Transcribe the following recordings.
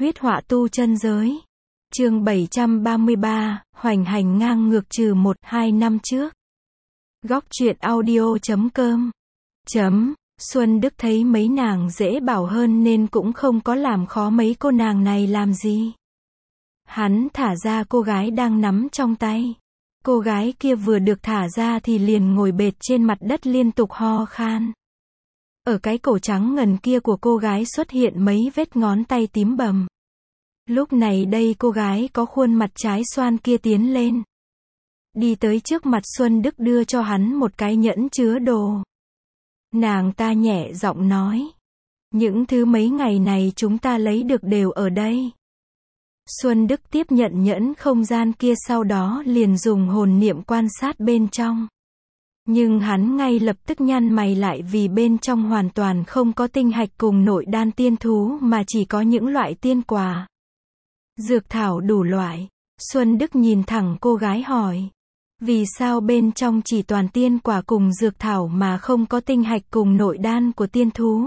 Huyết họa tu chân giới. Chương 733, hoành hành ngang ngược trừ 1-2 năm trước. Góc truyện audio.com. Xuân Đức thấy mấy nàng dễ bảo hơn nên cũng không có làm khó mấy cô nàng này làm gì. Hắn thả ra cô gái đang nắm trong tay. Cô gái kia vừa được thả ra thì liền ngồi bệt trên mặt đất liên tục ho khan. Ở cái cổ trắng ngần kia của cô gái xuất hiện mấy vết ngón tay tím bầm. Lúc này đây cô gái có khuôn mặt trái xoan kia tiến lên. Đi tới trước mặt Xuân Đức đưa cho hắn một cái nhẫn chứa đồ. Nàng ta nhẹ giọng nói. Những thứ mấy ngày này chúng ta lấy được đều ở đây. Xuân Đức tiếp nhận nhẫn không gian kia sau đó liền dùng hồn niệm quan sát bên trong. Nhưng hắn ngay lập tức nhăn mày lại vì bên trong hoàn toàn không có tinh hạch cùng nội đan tiên thú mà chỉ có những loại tiên quả. Dược thảo đủ loại. Xuân Đức nhìn thẳng cô gái hỏi. Vì sao bên trong chỉ toàn tiên quả cùng dược thảo mà không có tinh hạch cùng nội đan của tiên thú?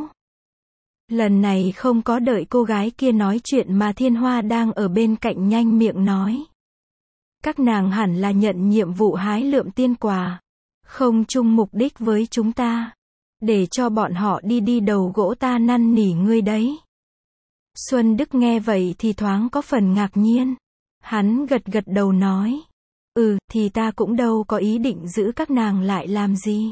Lần này không có đợi cô gái kia nói chuyện mà Thiên Hoa đang ở bên cạnh nhanh miệng nói. Các nàng hẳn là nhận nhiệm vụ hái lượm tiên quả. Không chung mục đích với chúng ta. Để cho bọn họ đi đầu gỗ ta năn nỉ ngươi đấy. Xuân Đức nghe vậy thì thoáng có phần ngạc nhiên. Hắn gật đầu nói. Thì ta cũng đâu có ý định giữ các nàng lại làm gì.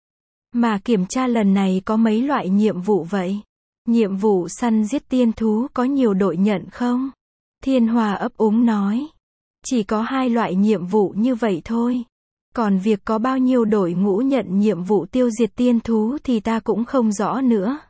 Mà kiểm tra lần này có mấy loại nhiệm vụ vậy? Nhiệm vụ săn giết tiên thú có nhiều đội nhận không? Thiên Hòa ấp úng nói. Chỉ có 2 loại nhiệm vụ như vậy thôi. Còn việc có bao nhiêu đội ngũ nhận nhiệm vụ tiêu diệt tiên thú thì ta cũng không rõ nữa.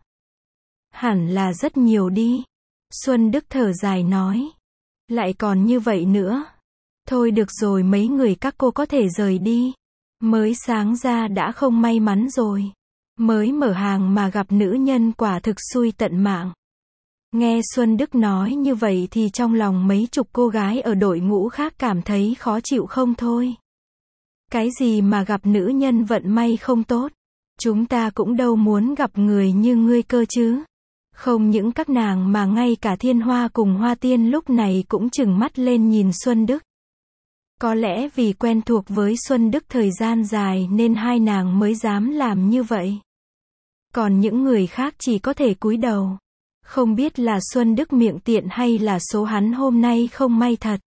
Hẳn là rất nhiều đi. Xuân Đức thở dài nói. Lại còn như vậy nữa. Thôi được rồi, mấy người các cô có thể rời đi. Mới sáng ra đã không may mắn rồi. Mới mở hàng mà gặp nữ nhân quả thực xui tận mạng. Nghe Xuân Đức nói như vậy thì trong lòng mấy chục cô gái ở đội ngũ khác cảm thấy khó chịu không thôi. Cái gì mà gặp nữ nhân vận may không tốt. Chúng ta cũng đâu muốn gặp người như ngươi cơ chứ. Không những các nàng mà ngay cả Thiên Hoa cùng Hoa Tiên lúc này cũng trừng mắt lên nhìn Xuân Đức. Có lẽ vì quen thuộc với Xuân Đức thời gian dài nên hai nàng mới dám làm như vậy. Còn những người khác chỉ có thể cúi đầu. Không biết là Xuân Đức miệng tiện hay là số hắn hôm nay không may thật.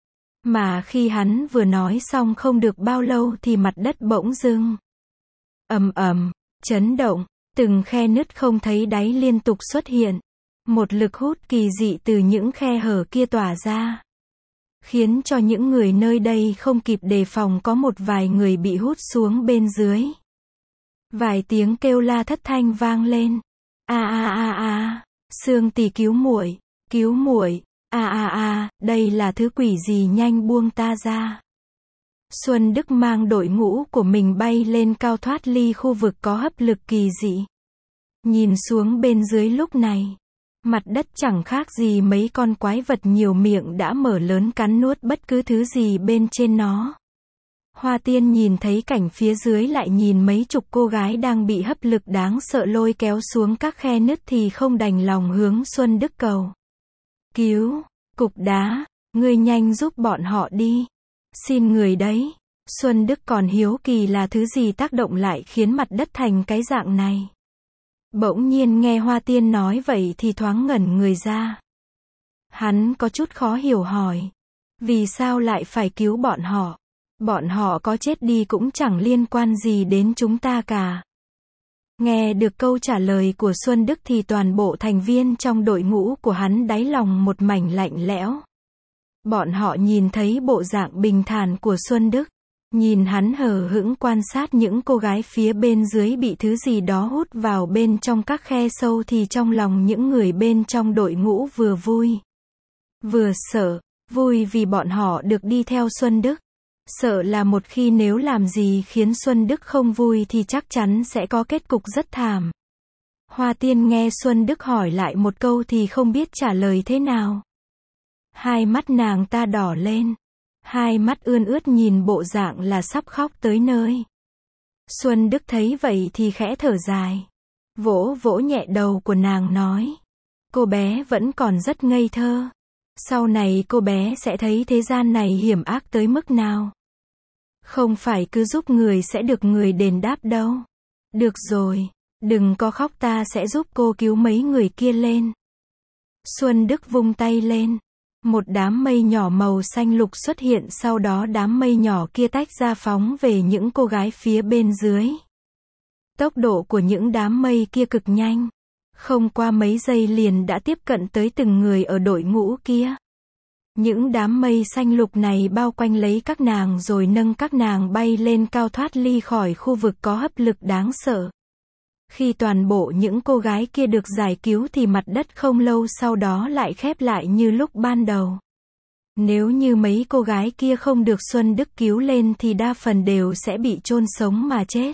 Mà khi hắn vừa nói xong không được bao lâu thì mặt đất bỗng dưng ầm, chấn động, từng khe nứt không thấy đáy liên tục xuất hiện. Một lực hút kỳ dị từ những khe hở kia tỏa ra. Khiến cho những người nơi đây không kịp đề phòng có một vài người bị hút xuống bên dưới. Vài tiếng kêu la thất thanh vang lên. Sương tỷ cứu muội, đây là thứ quỷ gì, nhanh buông ta ra. Xuân Đức mang đội ngũ của mình bay lên cao thoát ly khu vực có hấp lực kỳ dị. Nhìn xuống bên dưới lúc này. Mặt đất chẳng khác gì mấy con quái vật nhiều miệng đã mở lớn cắn nuốt bất cứ thứ gì bên trên nó. Hoa Tiên nhìn thấy cảnh phía dưới lại nhìn mấy chục cô gái đang bị hấp lực đáng sợ lôi kéo xuống các khe nứt thì không đành lòng hướng Xuân Đức cầu. Cứu, cục đá, ngươi nhanh giúp bọn họ đi. Xin người đấy. Xuân Đức còn hiếu kỳ là thứ gì tác động lại khiến mặt đất thành cái dạng này. Bỗng nhiên nghe Hoa Tiên nói vậy thì thoáng ngẩn người ra. Hắn có chút khó hiểu hỏi. Vì sao lại phải cứu bọn họ? Bọn họ có chết đi cũng chẳng liên quan gì đến chúng ta cả. Nghe được câu trả lời của Xuân Đức thì toàn bộ thành viên trong đội ngũ của hắn đáy lòng một mảnh lạnh lẽo. Bọn họ nhìn thấy bộ dạng bình thản của Xuân Đức. Nhìn hắn hờ hững quan sát những cô gái phía bên dưới bị thứ gì đó hút vào bên trong các khe sâu thì trong lòng những người bên trong đội ngũ vừa vui, vừa sợ. Vui vì bọn họ được đi theo Xuân Đức. Sợ là một khi nếu làm gì khiến Xuân Đức không vui thì chắc chắn sẽ có kết cục rất thảm. Hoa Tiên nghe Xuân Đức hỏi lại một câu thì không biết trả lời thế nào. Hai mắt nàng ta đỏ lên. Hai mắt ươn ướt nhìn bộ dạng là sắp khóc tới nơi. Xuân Đức thấy vậy thì khẽ thở dài. Vỗ vỗ nhẹ đầu của nàng nói. Cô bé vẫn còn rất ngây thơ. Sau này cô bé sẽ thấy thế gian này hiểm ác tới mức nào. Không phải cứ giúp người sẽ được người đền đáp đâu. Được rồi, đừng có khóc, ta sẽ giúp cô cứu mấy người kia lên. Xuân Đức vung tay lên. Một đám mây nhỏ màu xanh lục xuất hiện, sau đó đám mây nhỏ kia tách ra phóng về những cô gái phía bên dưới. Tốc độ của những đám mây kia cực nhanh. Không qua mấy giây liền đã tiếp cận tới từng người ở đội ngũ kia. Những đám mây xanh lục này bao quanh lấy các nàng rồi nâng các nàng bay lên cao, thoát ly khỏi khu vực có hấp lực đáng sợ. Khi toàn bộ những cô gái kia được giải cứu thì mặt đất không lâu sau đó lại khép lại như lúc ban đầu. Nếu như mấy cô gái kia không được Xuân Đức cứu lên thì đa phần đều sẽ bị chôn sống mà chết.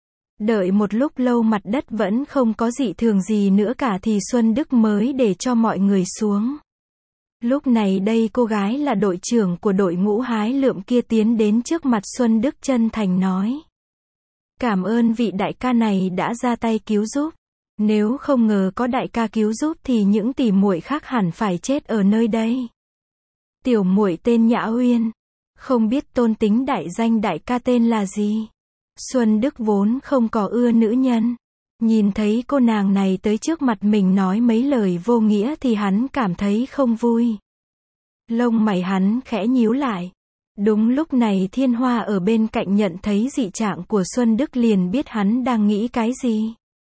Đợi một lúc lâu mặt đất vẫn không có dị thường gì nữa cả thì Xuân Đức mới để cho mọi người xuống. Lúc này đây cô gái là đội trưởng của đội ngũ hái lượm kia tiến đến trước mặt Xuân Đức chân thành nói. Cảm ơn vị đại ca này đã ra tay cứu giúp. Nếu không ngờ có đại ca cứu giúp thì những tỷ muội khác hẳn phải chết ở nơi đây. Tiểu muội tên Nhã Uyên. Không biết tôn tính đại danh đại ca tên là gì? Xuân Đức vốn không có ưa nữ nhân. Nhìn thấy cô nàng này tới trước mặt mình nói mấy lời vô nghĩa thì hắn cảm thấy không vui. Lông mày hắn khẽ nhíu lại. Đúng lúc này Thiên Hoa ở bên cạnh nhận thấy dị trạng của Xuân Đức liền biết hắn đang nghĩ cái gì.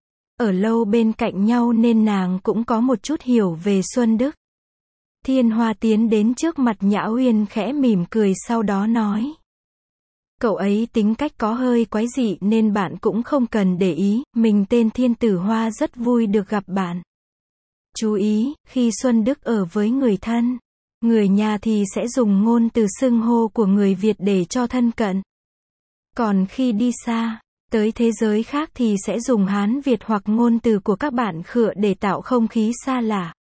Ở lâu bên cạnh nhau nên nàng cũng có một chút hiểu về Xuân Đức. Thiên Hoa tiến đến trước mặt Nhã Uyên khẽ mỉm cười sau đó nói. Cậu ấy tính cách có hơi quái dị nên bạn cũng không cần để ý, mình tên Thiên Tử Hoa rất vui được gặp bạn. Chú ý, khi Xuân Đức ở với người thân, người nhà thì sẽ dùng ngôn từ xưng hô của người Việt để cho thân cận. Còn khi đi xa, tới thế giới khác thì sẽ dùng Hán Việt hoặc ngôn từ của các bạn khựa để tạo không khí xa lạ.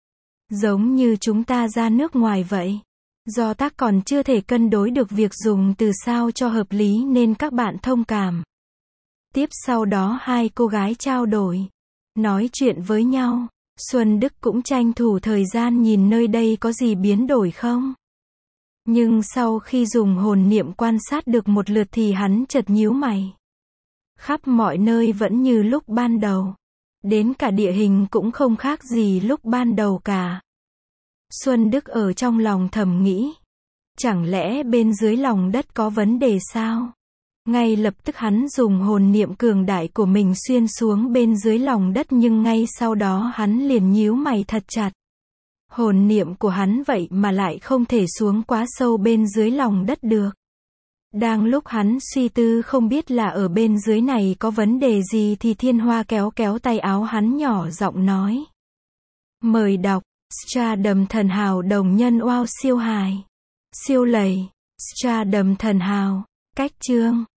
Giống như chúng ta ra nước ngoài vậy. Do tác còn chưa thể cân đối được việc dùng từ sao cho hợp lý nên các bạn thông cảm. Tiếp sau đó hai cô gái trao đổi, nói chuyện với nhau. Xuân Đức cũng tranh thủ thời gian nhìn nơi đây có gì biến đổi không. Nhưng sau khi dùng hồn niệm quan sát được một lượt thì hắn chợt nhíu mày. Khắp mọi nơi vẫn như lúc ban đầu. Đến cả địa hình cũng không khác gì lúc ban đầu cả. Xuân Đức ở trong lòng thầm nghĩ. Chẳng lẽ bên dưới lòng đất có vấn đề sao? Ngay lập tức hắn dùng hồn niệm cường đại của mình xuyên xuống bên dưới lòng đất nhưng ngay sau đó hắn liền nhíu mày thật chặt. Hồn niệm của hắn vậy mà lại không thể xuống quá sâu bên dưới lòng đất được. Đang lúc hắn suy tư không biết là ở bên dưới này có vấn đề gì thì Thiên Hoa kéo kéo tay áo hắn nhỏ giọng nói. Mời đọc, Stardom thần hào đồng nhân wow siêu hài. Siêu lầy, Stardom thần hào, cách chương.